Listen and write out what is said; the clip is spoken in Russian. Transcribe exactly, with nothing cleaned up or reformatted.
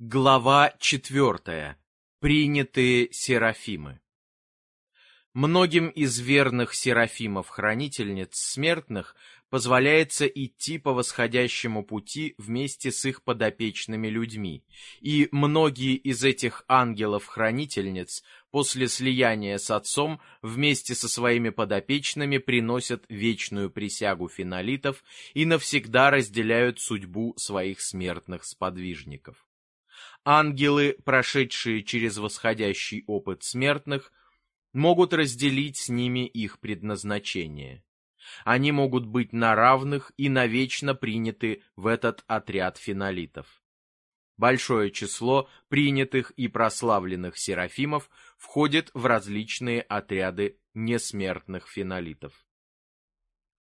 Глава четвертая. Принятые серафимы. Многим из верных серафимов-хранительниц смертных позволяется идти по восходящему пути вместе с их подопечными людьми, и многие из этих ангелов-хранительниц после слияния с Отцом вместе со своими подопечными приносят вечную присягу фенолитов и навсегда разделяют судьбу своих смертных сподвижников. Ангелы, прошедшие через восходящий опыт смертных, могут разделить с ними их предназначение. Они могут быть на равных и навечно приняты в этот отряд фенолитов. Большое число принятых и прославленных серафимов входит в различные отряды несмертных фенолитов.